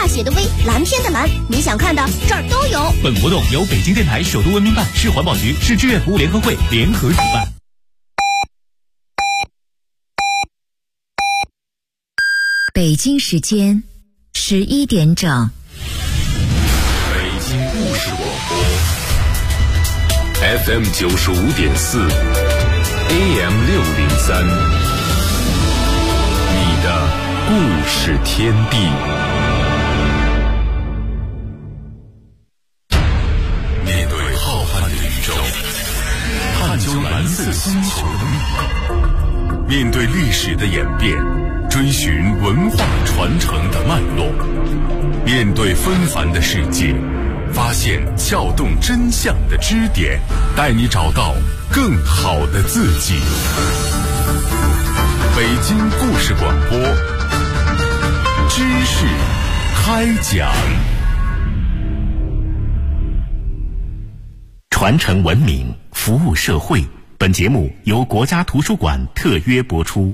写的微，蓝天的蓝，你想看的这儿都有。 本活动由北京电台首都文明办、市环保局、市志愿服务联合会联合主办。 北京时间11点整。 北京故事广播 FM 95.4 AM 603，你的故事天地。面对浩瀚的宇宙，探究蓝色星球的密码，面对历史的演变，追寻文化传承的脉络，面对纷繁的世界，发现撬动真相的支点，带你找到更好的自己。北京故事广播，知识开讲。 传承文明，服务社会。本节目由国家图书馆特约播出。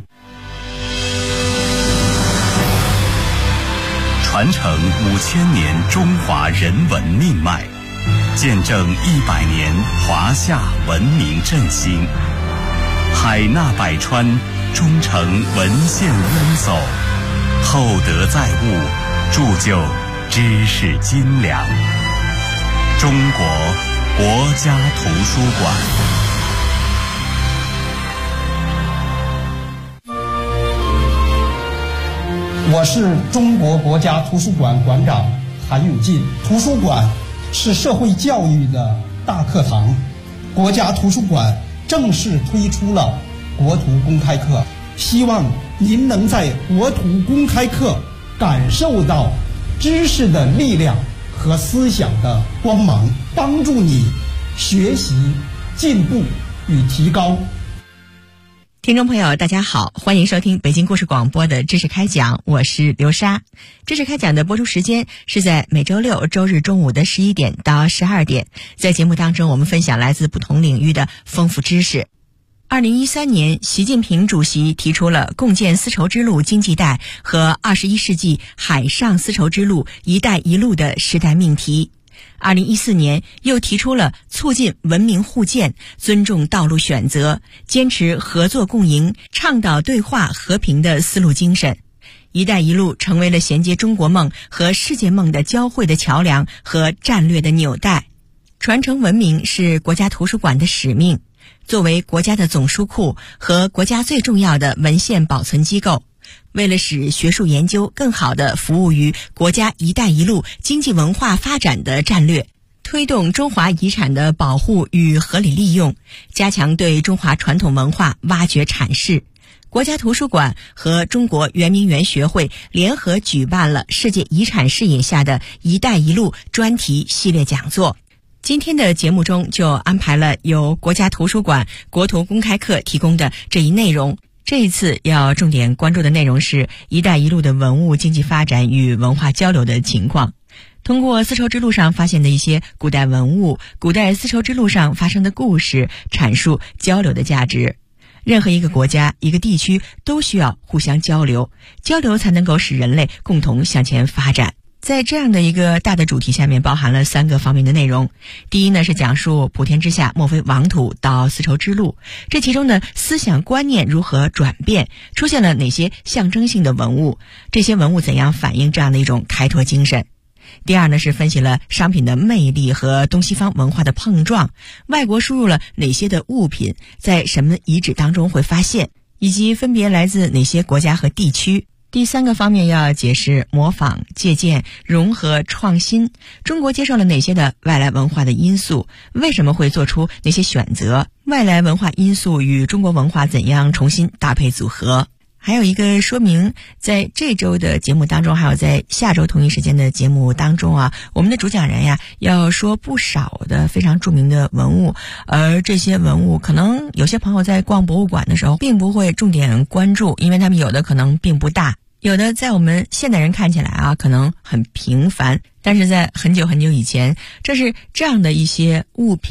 传承5000年中华人文命脉，见证100年华夏文明振兴。海纳百川，忠诚文献渊薮，厚德载物，铸就知识斤两。中国国家图书馆。 我是中国国家图书馆馆长韩永进。图书馆是社会教育的大课堂，国家图书馆正式推出了国图公开课，希望您能在国图公开课感受到知识的力量和思想的光芒，帮助你学习、进步与提高。 听众朋友大家好，欢迎收听北京故事广播的知识开讲，我是刘莎。知识开讲的播出时间是在每周六周日中午的11点到12点，在节目当中我们分享来自不同领域的丰富知识。2013年，习近平主席提出了共建丝绸之路经济带和21世纪海上丝绸之路“一带一路”的时代命题。2014年又提出了促进文明互鉴、尊重道路选择、坚持合作共赢、倡导对话和平的丝路精神。一带一路成为了衔接中国梦和世界梦的交汇的桥梁和战略的纽带。传承文明是国家图书馆的使命，作为国家的总书库和国家最重要的文献保存机构，为了使学术研究更好地服务于国家“一带一路”经济文化发展的战略，推动中华遗产的保护与合理利用，加强对中华传统文化挖掘阐释，国家图书馆和中国圆明园学会联合举办了世界遗产视野下的“一带一路”专题系列讲座。今天的节目中就安排了由国家图书馆国图公开课提供的这一内容。这一次要重点关注的内容是“一带一路”的文物经济发展与文化交流的情况。通过丝绸之路上发现的一些古代文物、古代丝绸之路上发生的故事，阐述交流的价值。任何一个国家、一个地区都需要互相交流，交流才能够使人类共同向前发展。在这样的一个大的主题下面，包含了3个方面的内容。第一呢，是讲述普天之下莫非王土到丝绸之路，这其中的思想观念如何转变，出现了哪些象征性的文物，这些文物怎样反映这样的一种开拓精神。第二呢，是分析了商品的魅力和东西方文化的碰撞，外国输入了哪些的物品，在什么遗址当中会发现，以及分别来自哪些国家和地区。第3个方面要解释模仿、借鉴、融合、创新，中国接受了哪些的外来文化的因素，为什么会做出哪些选择，外来文化因素与中国文化怎样重新搭配组合。还有一个说明，在这周的节目当中，还有在下周同一时间的节目当中啊，我们的主讲人呀要说不少的非常著名的文物，而这些文物可能有些朋友在逛博物馆的时候并不会重点关注，因为他们有的可能并不大，有的在我们现代人看起来啊可能很平凡，但是在很久很久以前，这是这样的一些物品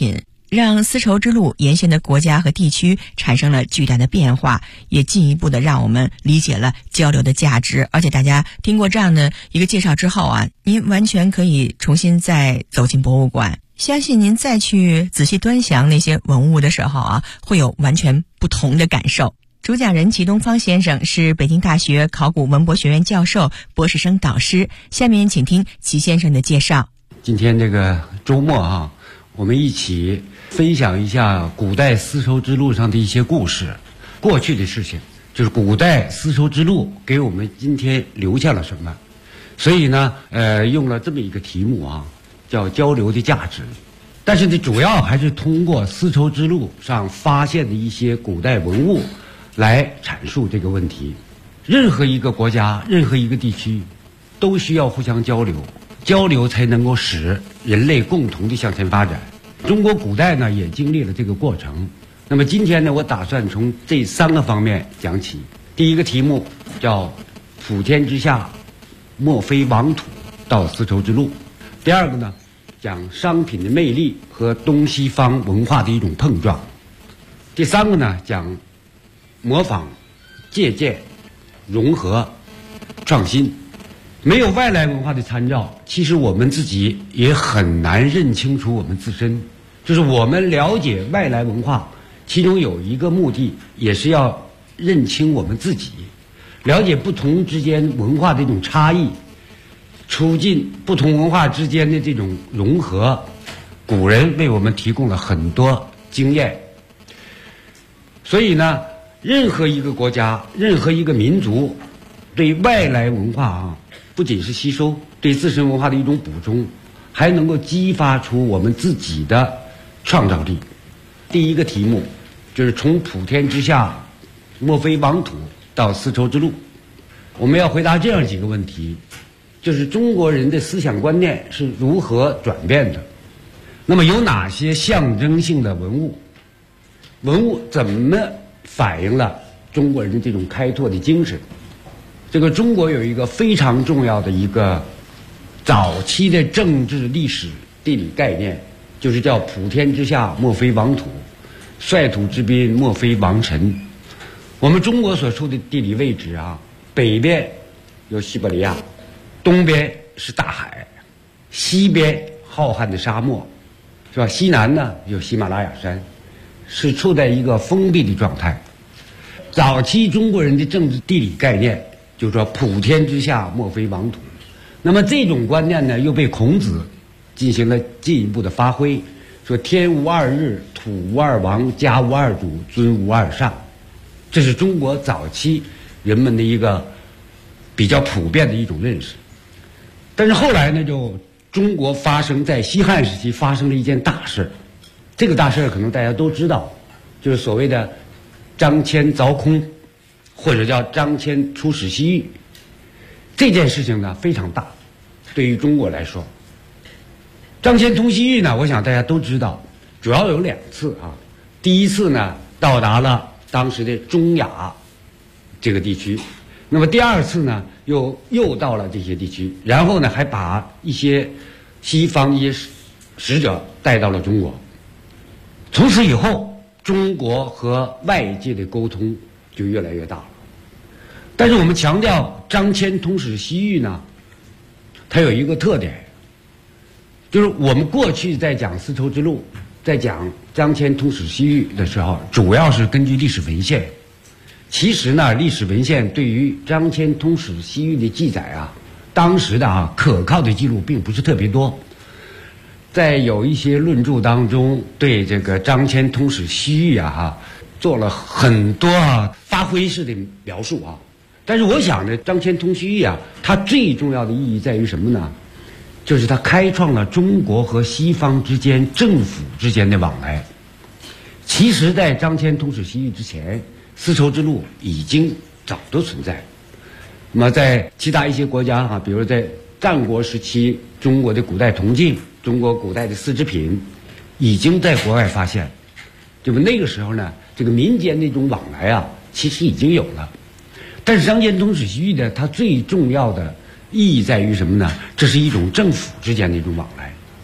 让丝绸之路沿线的国家和地区产生了巨大的变化，也进一步的让我们理解了交流的价值。而且大家听过这样的一个介绍之后啊，您完全可以重新再走进博物馆，相信您再去仔细端详那些文物的时候啊，会有完全不同的感受。主讲人齐东方先生是北京大学考古文博学院教授、博士生导师。下面请听齐先生的介绍。 今天这个周末啊，我们一起分享一下古代丝绸之路上的一些故事，过去的事情，就是古代丝绸之路给我们今天留下了什么。所以呢，用了这么一个题目啊，叫交流的价值。但是呢，主要还是通过丝绸之路上发现的一些古代文物来阐述这个问题。任何一个国家，任何一个地区都需要互相交流，交流才能够使人类共同的向前发展。中国古代呢也经历了这个过程。那么今天呢，我打算从这3个方面讲起。第一个题目叫普天之下莫非王土到丝绸之路。第二个呢，讲商品的魅力和东西方文化的一种碰撞。第三个呢，讲模仿、借鉴、融合、创新。没有外来文化的参照，其实我们自己也很难认清楚我们自身。就是我们了解外来文化，其中有一个目的，也是要认清我们自己，了解不同之间文化的一种差异，促进不同文化之间的这种融合。古人为我们提供了很多经验。所以呢，任何一个国家，任何一个民族对外来文化啊，不仅是吸收，对自身文化的一种补充，还能够激发出我们自己的创造力。第一个题目就是从普天之下莫非王土到丝绸之路。我们要回答这样几个问题，就是中国人的思想观念是如何转变的。那么有哪些象征性的文物？文物怎么反映了中国人的这种开拓的精神？这个中国有一个非常重要的一个早期的政治历史地理概念，就是叫普天之下莫非王土，率土之滨莫非王臣。我们中国所处的地理位置啊，北边有西伯利亚，东边是大海，西边浩瀚的沙漠，是吧？西南呢有喜马拉雅山，是处在一个封闭的状态。早期中国人的政治地理概念就是说普天之下莫非王土。那么这种观念呢，又被孔子进行了进一步的发挥，说天无二日，土无二王，家无二主，尊无二上。这是中国早期人们的一个比较普遍的一种认识。但是后来呢，就中国在西汉时期发生了一件大事。这个大事可能大家都知道，就是所谓的张骞凿空，或者叫张骞出使西域。这件事情呢非常大，对于中国来说。张骞通西域呢，我想大家都知道，主要有2次啊。第一次呢，到达了当时的中亚这个地区，那么第2次呢，又到了这些地区，然后呢，还把一些西方一些使者带到了中国。从此以后，中国和外界的沟通就越来越大了。但是我们强调张骞通使西域呢，它有一个特点，就是我们过去在讲丝绸之路，在讲张骞通使西域的时候，主要是根据历史文献。其实呢，历史文献对于张骞通使西域的记载啊，当时的可靠的记录并不是特别多。在有一些论著当中，对这个张骞通使西域做了很多发挥式的描述啊。但是我想呢，张骞通西域它最重要的意义在于什么呢？就是它开创了中国和西方之间政府之间的往来。其实在张骞通使西域之前，丝绸之路已经早都存在。那么在其他一些国家比如在战国时期，中国的古代铜镜，中国古代的丝织品已经在国外发现。就是那个时候呢，这个民间的一种往来其实已经有了。但是张骞通使西域呢，它最重要的意义在于什么呢？这是一种政府之间的一种往来。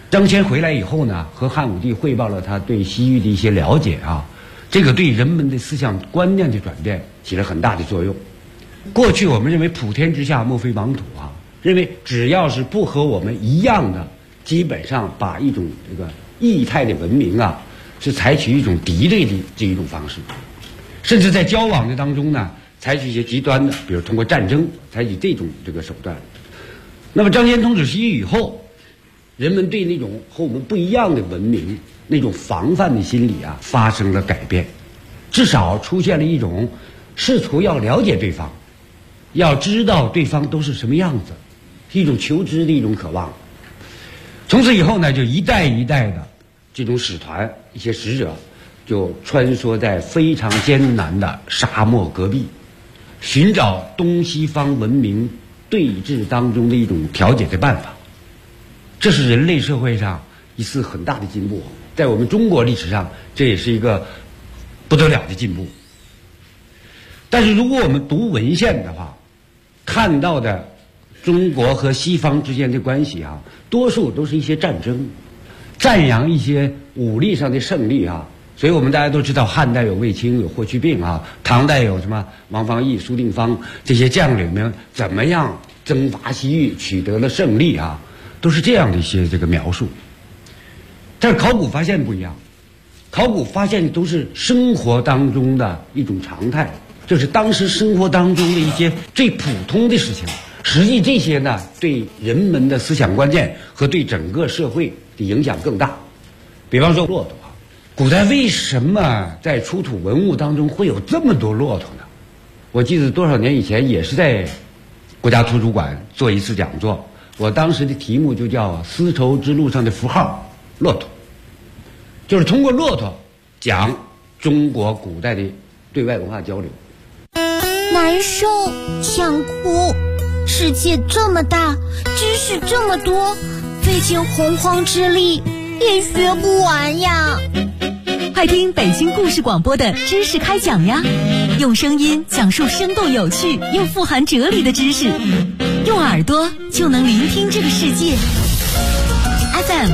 张骞回来以后呢，和汉武帝汇报了他对西域的一些了解啊，这个对人们的思想观念的转变起了很大的作用。过去我们认为普天之下莫非王土啊，认为只要是不和我们一样的，基本上把一种这个异态的文明啊，是采取一种敌对的这一种方式，甚至在交往的当中呢，采取一些极端的，比如通过战争，采取这种手段。那么张骞通史西域以后，人们对那种和我们不一样的文明那种防范的心理啊，发生了改变，至少出现了一种试图要了解对方，要知道对方都是什么样子，一种求知的一种渴望。从此以后呢，就一代一代的这种使团，一些使者就穿梭在非常艰难的沙漠戈壁，寻找东西方文明对峙当中的一种调解的办法。这是人类社会上一次很大的进步，在我们中国历史上，这也是一个不得了的进步。但是如果我们读文献的话，看到的中国和西方之间的关系啊，多数都是一些战争，赞扬一些武力上的胜利啊。所以我们大家都知道，汉代有卫青，有霍去病啊，唐代有什么王方义、苏定方这些将领们怎么样征伐西域，取得了胜利啊，都是这样的一些这个描述。但是考古发现不一样，考古发现都是生活当中的一种常态，就是当时生活当中的一些最普通的事情。实际这些呢，对人们的思想观念和对整个社会的影响更大。比方说骆驼啊，古代为什么在出土文物当中会有这么多骆驼呢？我记得多少年以前也是在国家图书馆做一次讲座，我当时的题目就叫丝绸之路上的符号骆驼，就是通过骆驼讲中国古代的对外文化交流。 难受，想哭，世界这么大，知识这么多，费尽洪荒之力也学不完呀。 快听北京故事广播的知识开讲呀，用声音讲述生动有趣又富含哲理的知识，用耳朵就能聆听这个世界。FM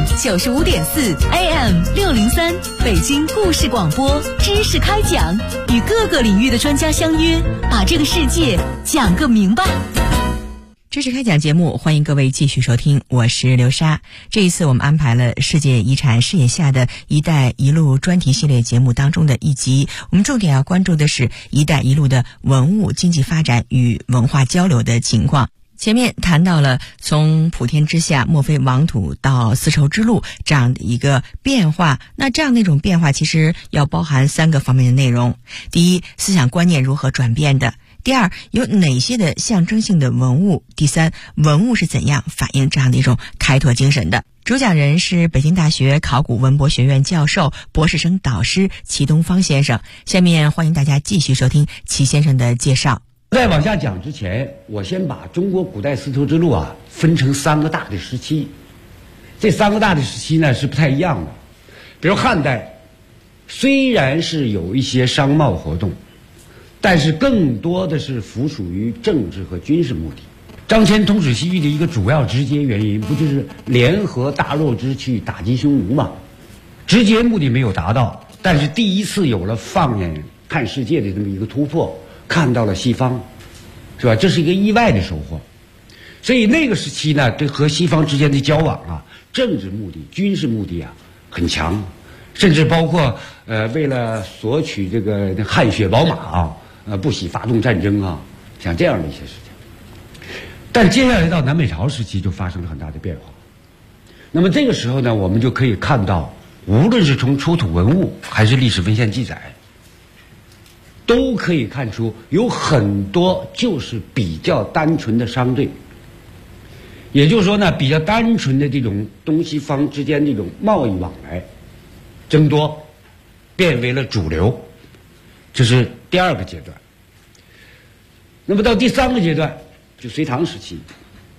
95.4 AM 603，北京故事广播知识开讲，与各个领域的专家相约，把这个世界讲个明白。 知识开讲节目，欢迎各位继续收听，我是刘莎。这一次我们安排了世界遗产视野下的一带一路专题系列节目当中的一集，我们重点要关注的是一带一路的文物经济发展与文化交流的情况。前面谈到了从普天之下莫非王土到丝绸之路这样的一个变化，那这样的一种变化其实要包含3个方面的内容。第一，思想观念如何转变的；第二，有哪些的象征性的文物；第三，文物是怎样反映这样的一种开拓精神的。主讲人是北京大学考古文博学院教授、博士生导师齐东方先生。下面欢迎大家继续收听齐先生的介绍。 在往下讲之前，我先把中国古代丝绸之路啊分成3个大的时期。这3个大的时期呢是不太一样的。比如汉代，虽然是有一些商贸活动，但是更多的是附属于政治和军事目的。张骞通史西域的一个主要直接原因，不就是联合大肉支去打击匈奴吗？直接目的没有达到，但是第一次有了放眼看世界的这么一个突破，看到了西方，是吧？这是一个意外的收获。所以那个时期呢，对和西方之间的交往啊，政治目的、军事目的啊很强，甚至包括为了索取这个汗血宝马啊，不惜发动战争啊，像这样的一些事情。但接下来到南北朝时期就发生了很大的变化。那么这个时候呢，我们就可以看到，无论是从出土文物还是历史文献记载，都可以看出有很多就是比较单纯的商队，也就是说呢，比较单纯的这种东西方之间这种贸易往来增多，变为了主流。这是第2个阶段。那么到第3个阶段，就隋唐时期。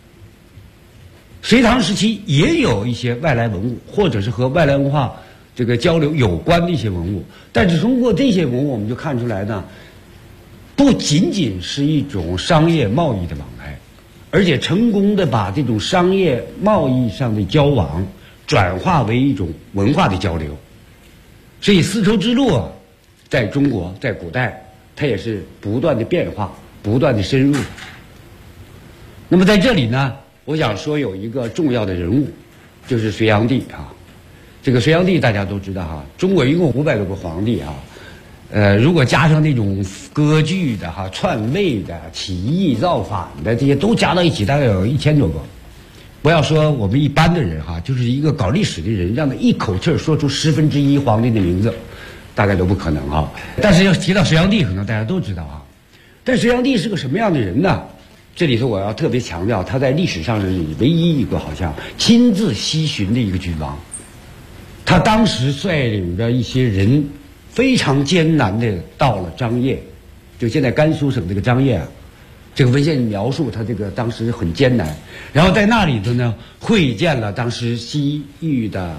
隋唐时期也有一些外来文物，或者是和外来文化这个交流有关的一些文物，但是通过这些文物，我们就看出来呢，不仅仅是一种商业贸易的往来，而且成功的把这种商业贸易上的交往转化为一种文化的交流。所以丝绸之路啊，在中国在古代它也是不断的变化，不断的深入。那么在这里呢，我想说有一个重要的人物，就是隋炀帝啊。这个隋炀帝大家都知道哈，中国一共500多个皇帝啊，如果加上那种割据的哈、篡位的、起义造反的这些都加到一起，大概有1000多个。不要说我们一般的人哈，就是一个搞历史的人，让他一口气说出1/10皇帝的名字，大概都不可能哈。但是要提到隋炀帝，可能大家都知道啊。但隋炀帝是个什么样的人呢？这里头我要特别强调，他在历史上是唯一一个好像亲自西巡的一个君王。他当时率领着一些人非常艰难的到了张掖，就现在甘肃省这个张掖啊，这个文献描述他这个当时很艰难，然后在那里头呢会见了当时西域的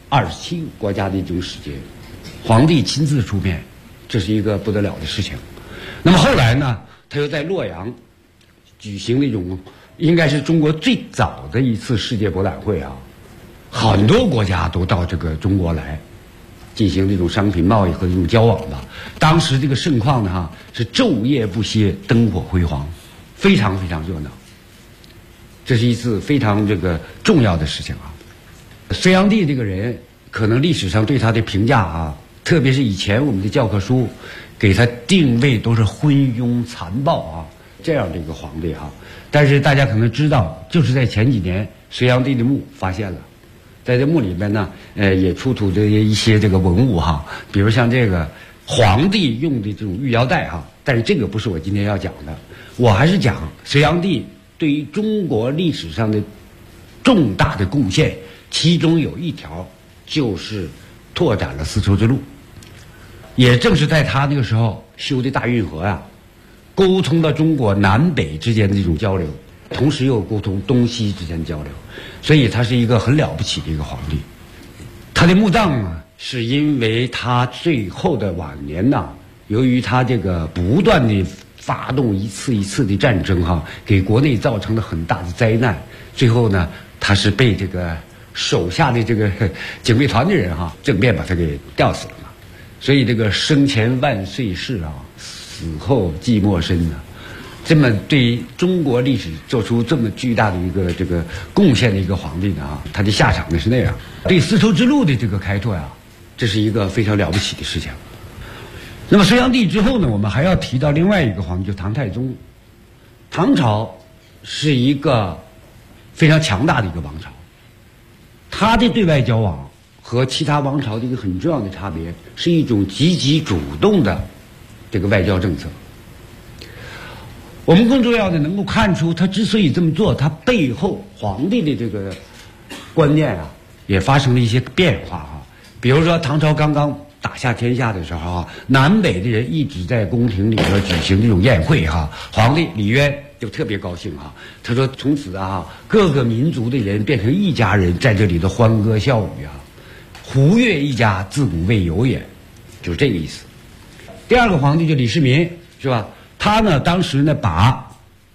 27个国家的一种使节，皇帝亲自出面，这是一个不得了的事情。那么后来呢，他又在洛阳举行那种应该是中国最早的一次世界博览会啊，很多国家都到这个中国来进行这种商品贸易和这种交往吧。当时这个盛况呢哈，是昼夜不歇，灯火辉煌，非常非常热闹。这是一次非常这个重要的事情啊。隋炀帝这个人，可能历史上对他的评价啊，特别是以前我们的教科书给他定位都是昏庸残暴啊这样的一个皇帝啊。但是大家可能知道，就是在前几年隋炀帝的墓发现了，在这墓里面呢，也出土的一些这个文物哈，比如像这个皇帝用的这种玉腰带哈。但是这个不是我今天要讲的，我还是讲隋炀帝对于中国历史上的重大的贡献，其中有一条就是拓展了丝绸之路。也正是在他那个时候修的大运河啊，沟通了中国南北之间的这种交流，同时又沟通东西之间的交流，所以他是一个很了不起的一个皇帝。他的墓葬呢，是因为他最后的晚年呐，由于他这个不断的发动一次一次的战争哈，给国内造成了很大的灾难，最后呢，他是被这个手下的这个警卫团的人哈，政变把他给吊死了嘛。所以这个生前万岁逝啊，死后寂寞身啊，这么对中国历史做出这么巨大的一个这个贡献的一个皇帝呢啊，他的下场呢是那样。对丝绸之路的这个开拓呀，这是一个非常了不起的事情。那么隋炀帝之后呢，我们还要提到另外一个皇帝，就唐太宗。唐朝是一个非常强大的一个王朝，他的对外交往和其他王朝的一个很重要的差别，是一种积极主动的这个外交政策。我们更重要的能够看出，他之所以这么做，他背后皇帝的这个观念啊，也发生了一些变化啊。比如说唐朝刚刚打下天下的时候啊，南北的人一直在宫廷里边举行这种宴会哈，皇帝李渊就特别高兴啊，他说从此啊，各个民族的人变成一家人，在这里的欢歌笑语啊，胡越一家自古未有也，就是这个意思。第二个皇帝就李世民是吧？他呢当时呢把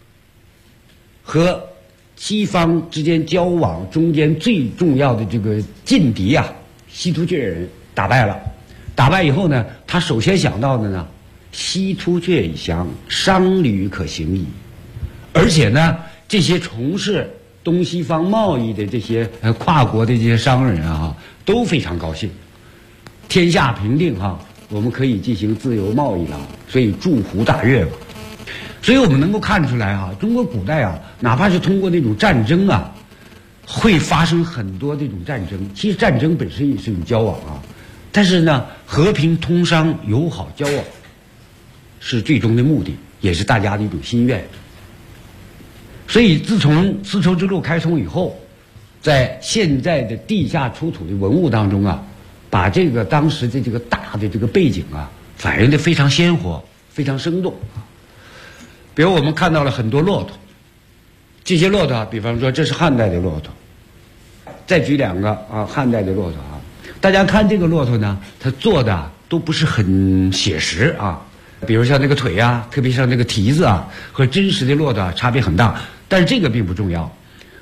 和西方之间交往中间最重要的这个劲敌啊，西突厥人打败了。打败以后呢，他首先想到的呢，西突厥已降，商旅可行矣。而且呢，这些从事东西方贸易的这些跨国的这些商人啊，都非常高兴。天下平定哈，我们可以进行自由贸易了，所以祝福大悦嘛。所以我们能够看出来哈，中国古代啊，哪怕是通过那种战争啊，会发生很多这种战争。其实战争本身也是一种交往啊，但是呢，和平通商、友好交往是最终的目的，也是大家的一种心愿。所以自从丝绸之路开通以后，在现在的地下出土的文物当中啊，把这个当时的这个大的这个背景啊，反映得非常鲜活，非常生动。比如我们看到了很多骆驼，这些骆驼啊，比方说这是汉代的骆驼，再举两个啊，汉代的骆驼啊，大家看这个骆驼呢，它做的都不是很写实啊，比如像那个腿啊，特别像那个蹄子啊，和真实的骆驼啊差别很大。但是这个并不重要，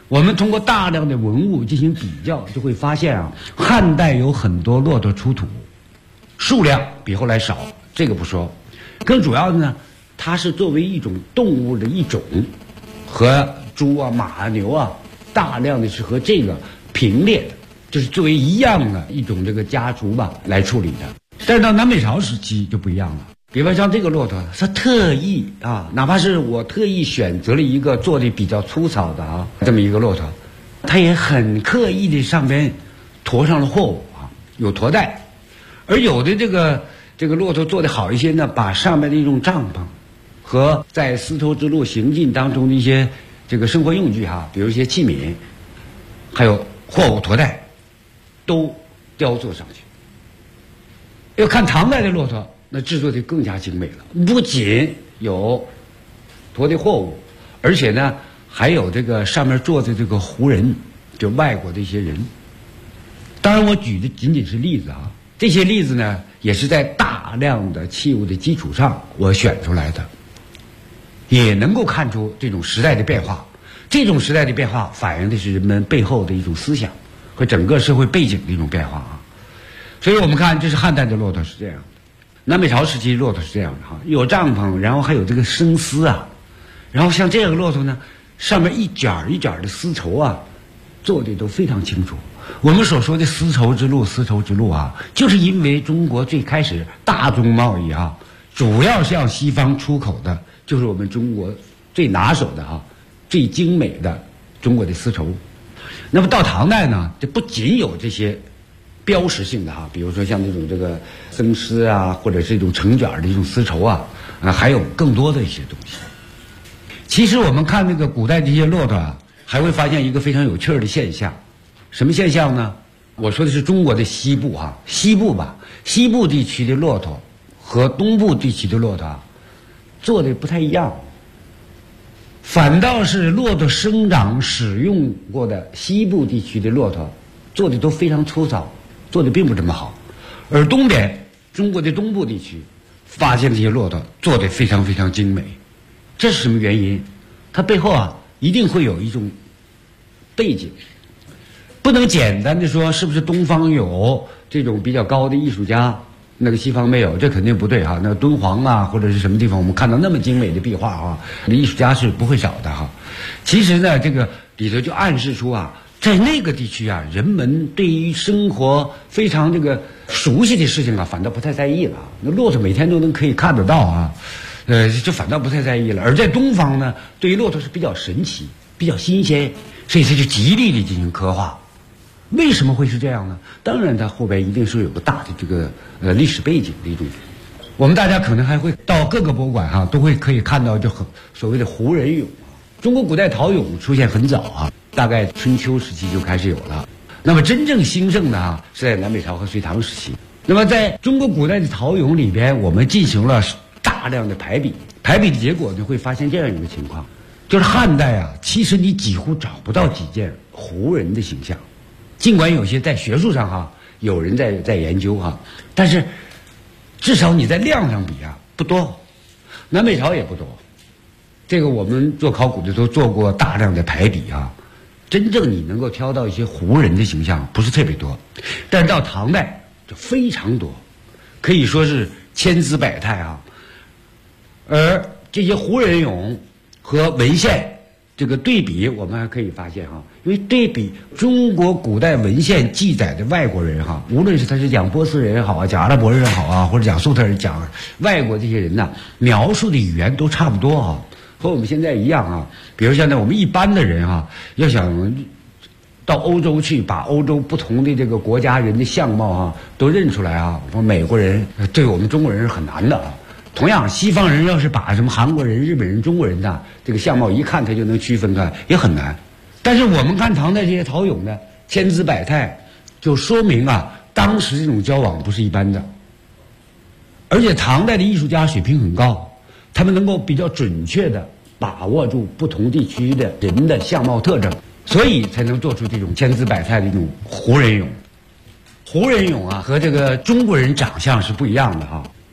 我们通过大量的文物进行比较，就会发现啊，汉代有很多骆驼出土，数量比后来少，这个不说，更主要的呢，它是作为一种动物的一种，和猪啊、马啊、牛啊，大量的是和这个平列的，就是作为一样的一种这个家畜吧来处理的。但是到南北朝时期就不一样了。比方像这个骆驼，它特意啊，哪怕是我特意选择了一个做的比较粗糙的啊，这么一个骆驼，它也很刻意的上边驮上了货物啊，有驮带。而有的这个骆驼做的好一些呢，把上面的一种帐篷和在丝绸之路行进当中的一些这个生活用具哈，比如一些器皿，还有货物驮带，都雕塑上去。要看唐代的骆驼，那制作的更加精美了，不仅有驮的货物，而且呢还有这个上面坐的这个胡人，就外国的一些人。当然我举的仅仅是例子啊，这些例子呢也是在大量的器物的基础上我选出来的，也能够看出这种时代的变化。这种时代的变化反映的是人们背后的一种思想和整个社会背景的一种变化啊。所以我们看，这是汉代的骆驼是这样的，南北朝时期骆驼是这样的哈，有帐篷，然后还有这个生丝啊，然后像这个骆驼呢，上面一卷一卷的丝绸啊，做的都非常清楚。我们所说的丝绸之路啊，就是因为中国最开始大宗贸易啊，主要向西方出口的，就是我们中国最拿手的啊，最精美的中国的丝绸。那么到唐代呢，这不仅有这些标识性的哈，比如说像那种这个僧丝啊，或者是一种成卷的一种丝绸啊，还有更多的一些东西。其实我们看那个古代这些骆驼啊，还会发现一个非常有趣的现象。什么现象呢？我说的是中国的西部哈，西部地区的骆驼和东部地区的骆驼啊，做的不太一样。反倒是骆驼生长使用过的西部地区的骆驼，做的都非常粗糙，做的并不这么好。而东边中国的东部地区发现这些骆驼做的非常非常精美。这是什么原因？它背后啊一定会有一种背景，不能简单的说是不是东方有这种比较高的艺术家，那个西方没有，这肯定不对哈。那个敦煌啊或者是什么地方，我们看到那么精美的壁画啊，艺术家是不会少的哈。其实呢，这个里头就暗示出啊，在那个地区啊，人们对于生活非常这个熟悉的事情啊，反倒不太在意了。那骆驼每天都可以看得到啊，就反倒不太在意了。而在东方呢，对于骆驼是比较神奇、比较新鲜，所以它就极力的进行刻画。为什么会是这样呢？当然它后边一定是有个大的这个历史背景的一种。我们大家可能还会到各个博物馆哈，都会可以看到就所谓的胡人俑。中国古代陶俑出现很早啊，大概春秋时期就开始有了。那么真正兴盛的啊，是在南北朝和隋唐时期。那么在中国古代的陶俑里边，我们进行了大量的排比的结果呢，会发现这样一个情况，就是汉代啊，其实你几乎找不到几件胡人的形象。尽管有些在学术上哈，有人在研究哈，但是至少你在量上比啊不多，南北朝也不多。这个我们做考古的都做过大量的排比啊，真正你能够挑到一些胡人的形象不是特别多，但是到唐代就非常多，可以说是千姿百态啊。而这些胡人俑和文献这个对比，我们还可以发现哈，因为对比中国古代文献记载的外国人哈，无论是他是讲波斯人也好啊，讲阿拉伯人也好啊，或者讲粟特人，讲外国这些人呐，描述的语言都差不多啊，和我们现在一样啊。比如现在我们一般的人哈，要想到欧洲去，把欧洲不同的这个国家人的相貌啊都认出来啊，我美国人对我们中国人是很难的啊。同样，西方人要是把什么韩国人、日本人、中国人的这个相貌一看，他就能区分开，也很难。但是我们看唐代这些陶俑呢，千姿百态，就说明啊，当时这种交往不是一般的。而且唐代的艺术家水平很高，他们能够比较准确的把握住不同地区的人的相貌特征，所以才能做出这种千姿百态的一种胡人俑。胡人俑啊，和这个中国人长相是不一样的哈。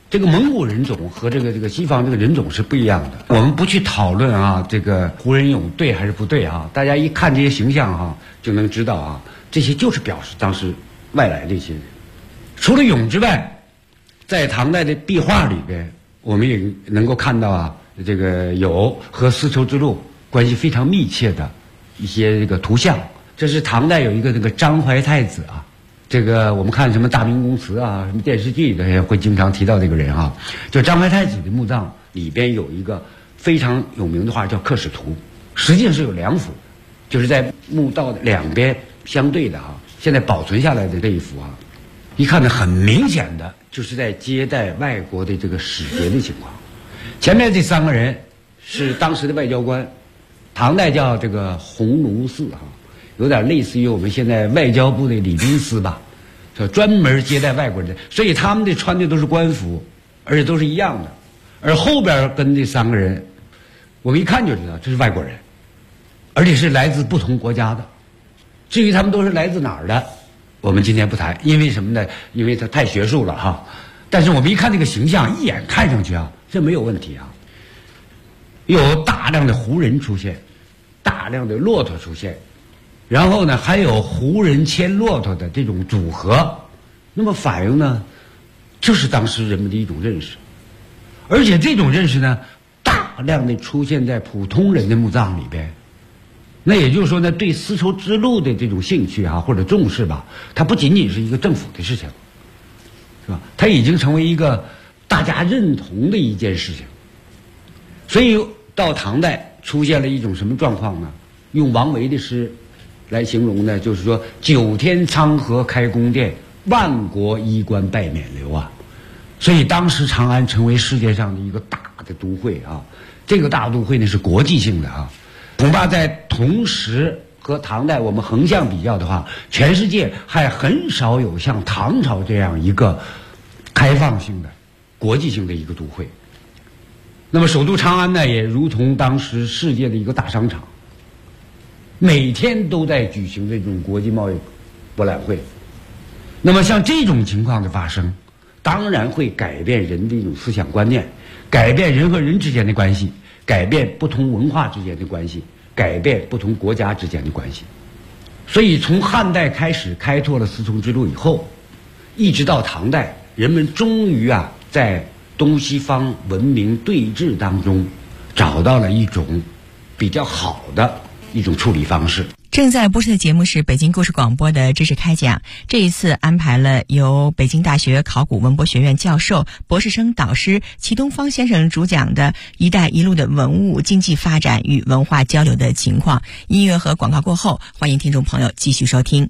这个蒙古人种和这个西方这个人种是不一样的。我们不去讨论啊，这个胡人俑对还是不对啊？大家一看这些形象啊，就能知道啊，这些就是表示当时外来的一些人。除了俑之外，在唐代的壁画里边，我们也能够看到啊，这个有和丝绸之路关系非常密切的一些这个图像。这是唐代有一个那个张怀太子啊。这个我们看什么大明宫词啊，什么电视剧的也会经常提到这个人啊。就张怀太子的墓葬里边有一个非常有名的画叫《刻史图》，实际上是有2幅，就是在墓道的两边相对的啊。现在保存下来的这一幅啊，一看呢很明显的就是在接待外国的这个使节的情况。前面这3个人是当时的外交官，唐代叫这个鸿胪寺哈。有点类似于我们现在外交部的礼宾司吧，就专门接待外国人，所以他们的穿的都是官服，而且都是一样的。而后边跟这3个人，我们一看就知道这是外国人，而且是来自不同国家的。至于他们都是来自哪儿的，我们今天不谈，因为什么呢？因为它太学术了哈。但是我们一看这个形象，一眼看上去啊，这没有问题啊。有大量的胡人出现，大量的骆驼出现。然后呢，还有胡人牵骆驼的这种组合，那么反映呢，就是当时人们的一种认识，而且这种认识呢，大量的出现在普通人的墓葬里边。那也就是说呢，对丝绸之路的这种兴趣啊或者重视吧，它不仅仅是一个政府的事情，是吧？它已经成为一个大家认同的一件事情。所以到唐代出现了一种什么状况呢？用王维的诗来形容呢，就是说9天昌河开宫殿，万国衣冠拜冕旒啊。所以当时长安成为世界上的一个大的都会啊。这个大都会呢是国际性的啊，恐怕在同时和唐代我们横向比较的话，全世界还很少有像唐朝这样一个开放性的国际性的一个都会。那么首都长安呢，也如同当时世界的一个大商场，每天都在举行这种国际贸易博览会。那么像这种情况的发生，当然会改变人的一种思想观念，改变人和人之间的关系，改变不同文化之间的关系，改变不同国家之间的关系。所以从汉代开始开拓了丝绸之路以后，一直到唐代，人们终于在东西方文明对峙当中找到了一种比较好的一种处理方式。 正在播出的节目是北京故事广播的知识开讲，这一次安排了由北京大学考古文博学院教授、博士生导师齐东方先生主讲的一带一路的文物经济发展与文化交流的情况。音乐和广告过后，欢迎听众朋友继续收听。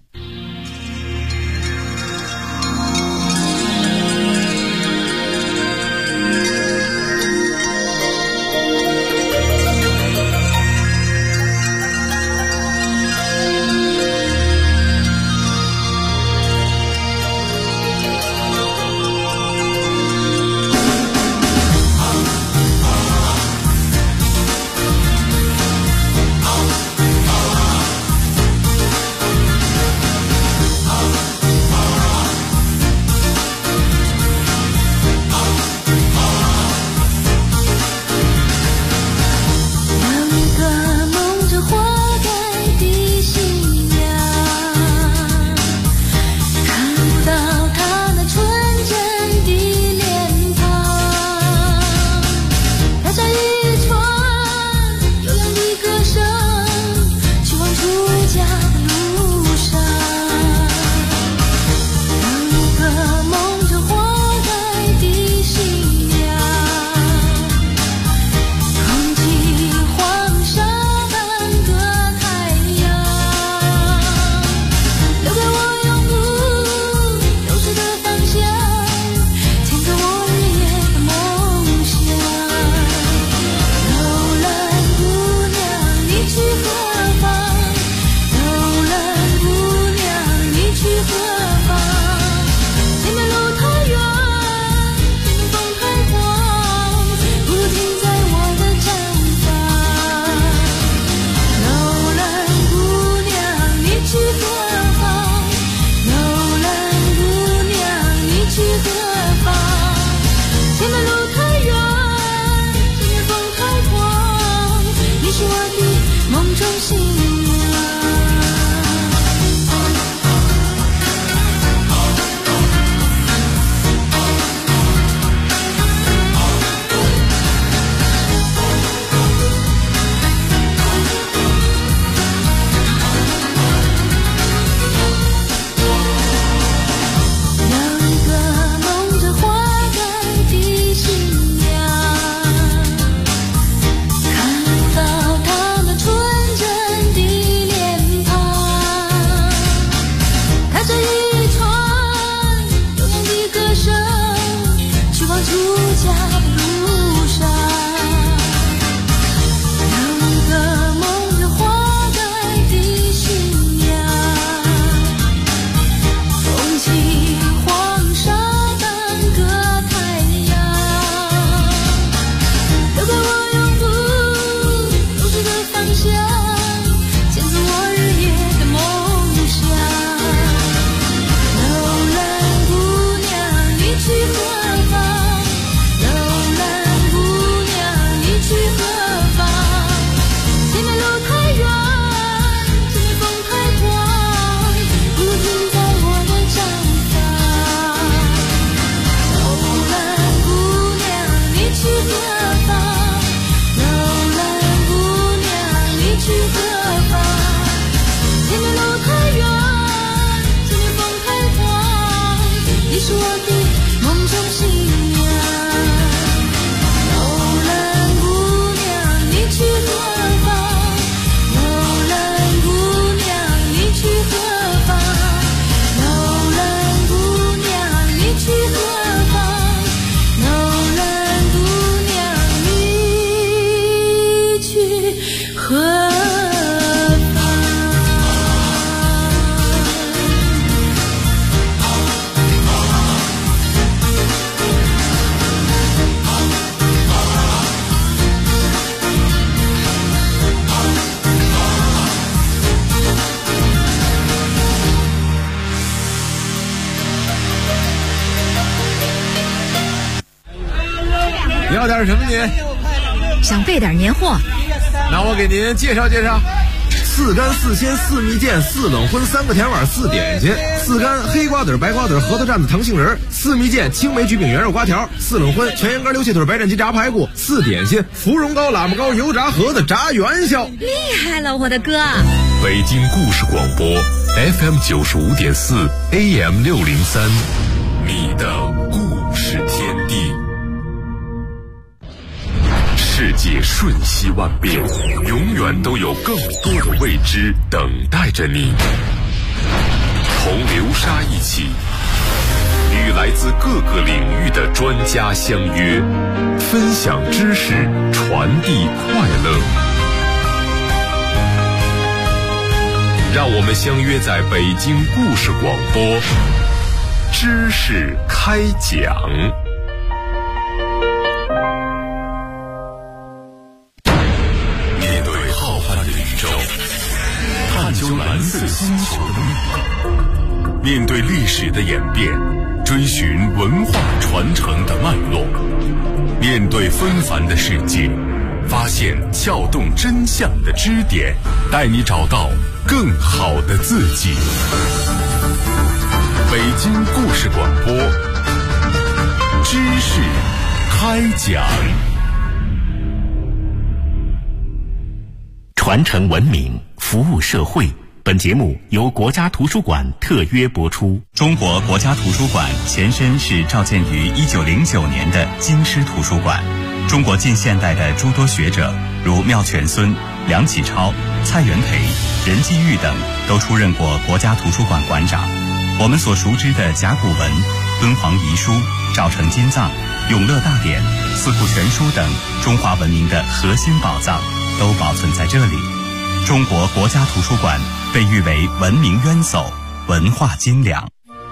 要点什么您？ 想备点年货。 那我给您介绍介绍。4干4鲜4蜜饯4冷荤3个甜碗4点心，4干黑瓜子白瓜子核桃蘸子糖杏仁，4蜜饯青梅焗饼圆肉瓜条，4冷荤全羊肝溜切腿白斩鸡炸排骨，4点心芙蓉糕喇嘛糕油炸盒子炸元宵。 厉害了，我的哥！ 北京故事广播 FM 95.4 AM 603，你的故事天地。世界瞬息万变，永远都有更多的未知等待着你。同流沙一起，与来自各个领域的专家相约，分享知识，传递快乐。让我们相约在北京故事广播，知识开讲。探究蓝色星球的秘密，面对历史的演变，追寻文化传承的脉络，面对纷繁的世界，发现撬动真相的支点，带你找到更好的自己。北京故事广播，知识开讲。 传承文明，服务社会。本节目由国家图书馆特约播出。 中国国家图书馆前身是召建于1909年的京师图书馆。中国近现代的诸多学者，如妙泉孙、梁启超、蔡元培、任继玉等，都出任过国家图书馆馆长。我们所熟知的甲骨文、敦煌遗书、赵城金藏、永乐大典、四库全书等中华文明的核心宝藏都保存在这里。中国国家图书馆被誉为文明渊薮、文化精良。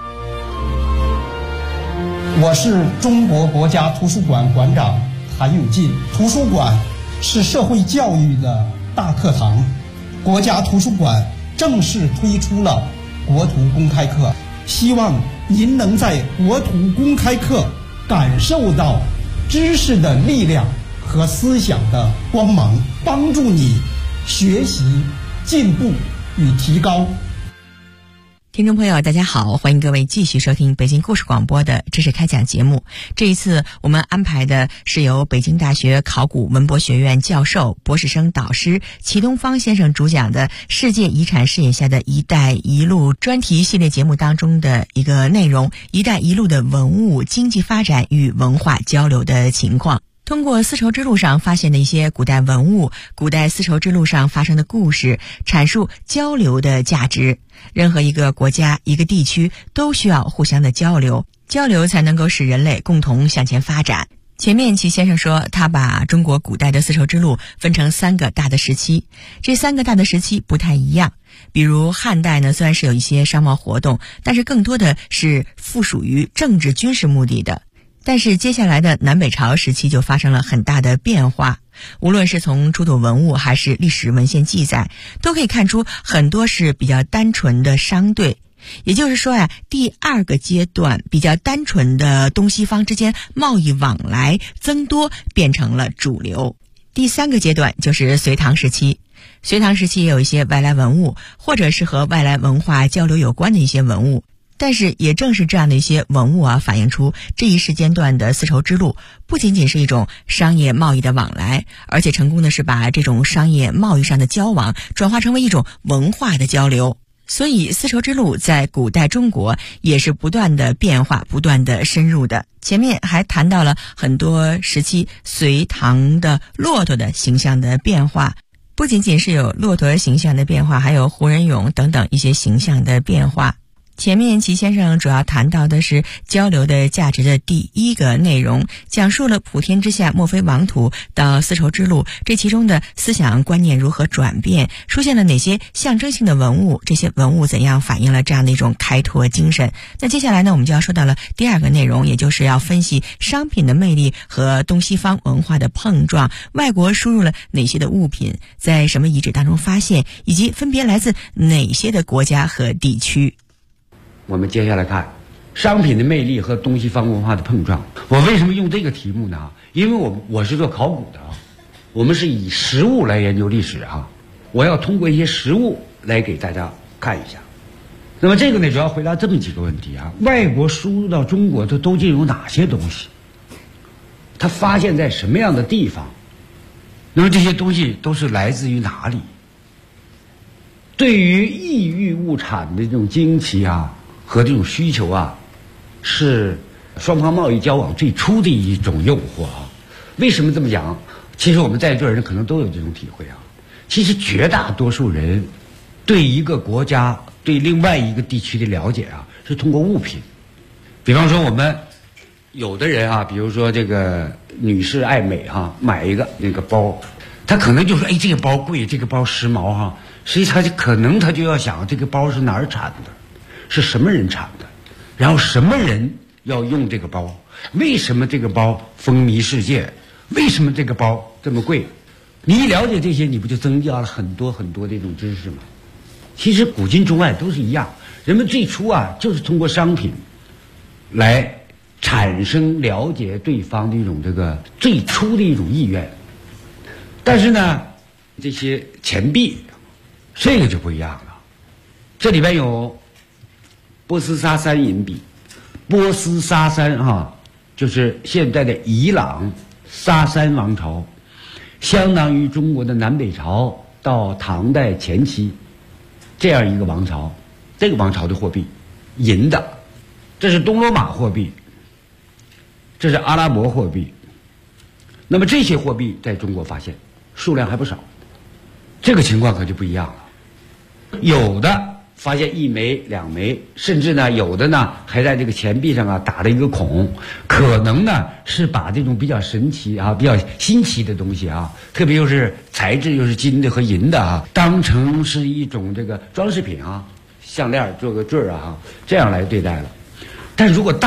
我是中国国家图书馆馆长韩永进。图书馆是社会教育的大课堂，国家图书馆正式推出了国图公开课，希望您能在国图公开课感受到知识的力量和思想的光芒，帮助你学习、进步与提高。 听众朋友大家好，欢迎各位继续收听北京故事广播的知识开讲节目。这一次我们安排的是由北京大学考古文博学院教授、博士生导师齐东方先生主讲的世界遗产视野下的一带一路专题系列节目当中的一个内容，一带一路的文物经济发展与文化交流的情况。通过丝绸之路上发现的一些古代文物，古代丝绸之路上发生的故事，阐述交流的价值。任何一个国家、一个地区都需要互相的交流，交流才能够使人类共同向前发展。前面齐先生说，他把中国古代的丝绸之路分成3个大的时期，这3个大的时期不太一样。比如汉代呢，虽然是有一些商贸活动，但是更多的是附属于政治军事目的的。但是接下来的南北朝时期就发生了很大的变化，无论是从出土文物还是历史文献记载，都可以看出很多是比较单纯的商队。也就是说呀，第2个阶段比较单纯的东西方之间贸易往来增多，变成了主流。第3个阶段就是隋唐时期。隋唐时期也有一些外来文物，或者是和外来文化交流有关的一些文物。但是也正是这样的一些文物啊，反映出这一时间段的丝绸之路不仅仅是一种商业贸易的往来，而且成功的是把这种商业贸易上的交往转化成为一种文化的交流。所以丝绸之路在古代中国也是不断的变化，不断的深入的。前面还谈到了很多时期隋唐的骆驼的形象的变化，不仅仅是有骆驼形象的变化，还有胡人俑等等一些形象的变化。前面齐先生主要谈到的是交流的价值的第1个内容，讲述了普天之下莫非王土到丝绸之路这其中的思想观念如何转变，出现了哪些象征性的文物，这些文物怎样反映了这样的一种开拓精神。那接下来呢，我们就要说到了第2个内容，也就是要分析商品的魅力和东西方文化的碰撞，外国输入了哪些的物品，在什么遗址当中发现，以及分别来自哪些的国家和地区。 我们接下来看商品的魅力和东西方文化的碰撞。我为什么用这个题目呢？因为我是做考古的，我们是以实物来研究历史啊。我要通过一些实物来给大家看一下。那么这个呢，主要回答这么几个问题啊：外国输入到中国的都进入哪些东西？它发现在什么样的地方？那么这些东西都是来自于哪里？对于异域物产的这种惊奇啊和这种需求啊，是双方贸易交往最初的一种诱惑啊。为什么这么讲？其实我们在座人可能都有这种体会啊。其实绝大多数人对一个国家、对另外一个地区的了解啊，是通过物品。比方说我们有的人啊，比如说这个女士爱美哈，买一个那个包，她可能就说，哎，这个包贵，这个包时髦哈。实际上可能她就要想，这个包是哪儿产的，是什么人产的，然后什么人要用这个包，为什么这个包风靡世界，为什么这个包这么贵？你一了解这些，你不就增加了很多很多的这种知识吗？其实古今中外都是一样，人们最初啊就是通过商品来产生了解对方的一种这个最初的一种意愿。但是呢，这些钱币这个就不一样了，这里边有波斯沙珊银币，波斯沙珊就是现在的伊朗沙珊王朝，相当于中国的南北朝到唐代前期这样一个王朝，这个王朝的货币银的，这是东罗马货币，这是阿拉伯货币。那么这些货币在中国发现数量还不少，这个情况可就不一样了。有的发现1枚2枚，甚至呢有的呢还在这个钱币上啊打了一个孔，可能呢是把这种比较神奇啊比较新奇的东西啊，特别又是材质又是金的和银的啊，当成是一种这个装饰品啊，项链做个坠啊，这样来对待了。但如果